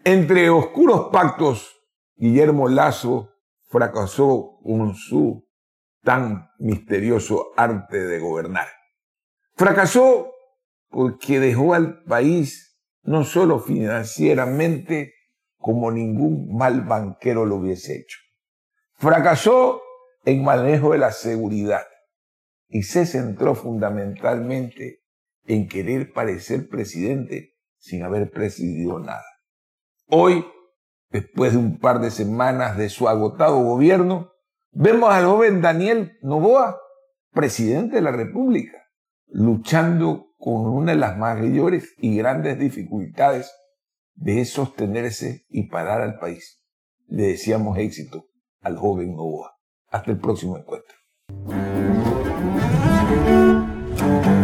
Entre oscuros pactos, Guillermo Lasso fracasó con su tan misterioso arte de gobernar. Fracasó porque dejó al país no solo financieramente como ningún mal banquero lo hubiese hecho. Fracasó en manejo de la seguridad y se centró fundamentalmente en querer parecer presidente sin haber presidido nada. Hoy, después de un par de semanas de su agotado gobierno, vemos al joven Daniel Noboa, presidente de la República, luchando con una de las mayores y grandes dificultades de sostenerse y parar al país. Le deseamos éxito al joven Noboa. Hasta el próximo encuentro.